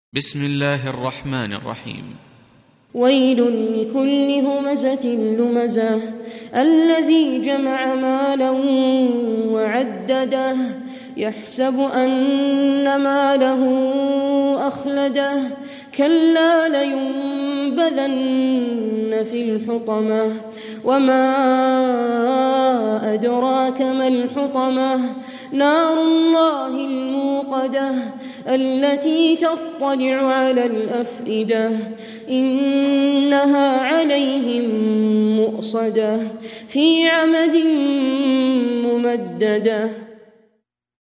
بسم الله الرحمن الرحيم. ويل لكل همزة لمزة الذي جمع مالا وعدده يحسب أن ماله أخلده كلا لينبذن في الحطمة وما أدراك ما الحطمة نار الله الموقدة التي تطلع على الأفئدة إنها عليهم مؤصدة في عمد ممددة.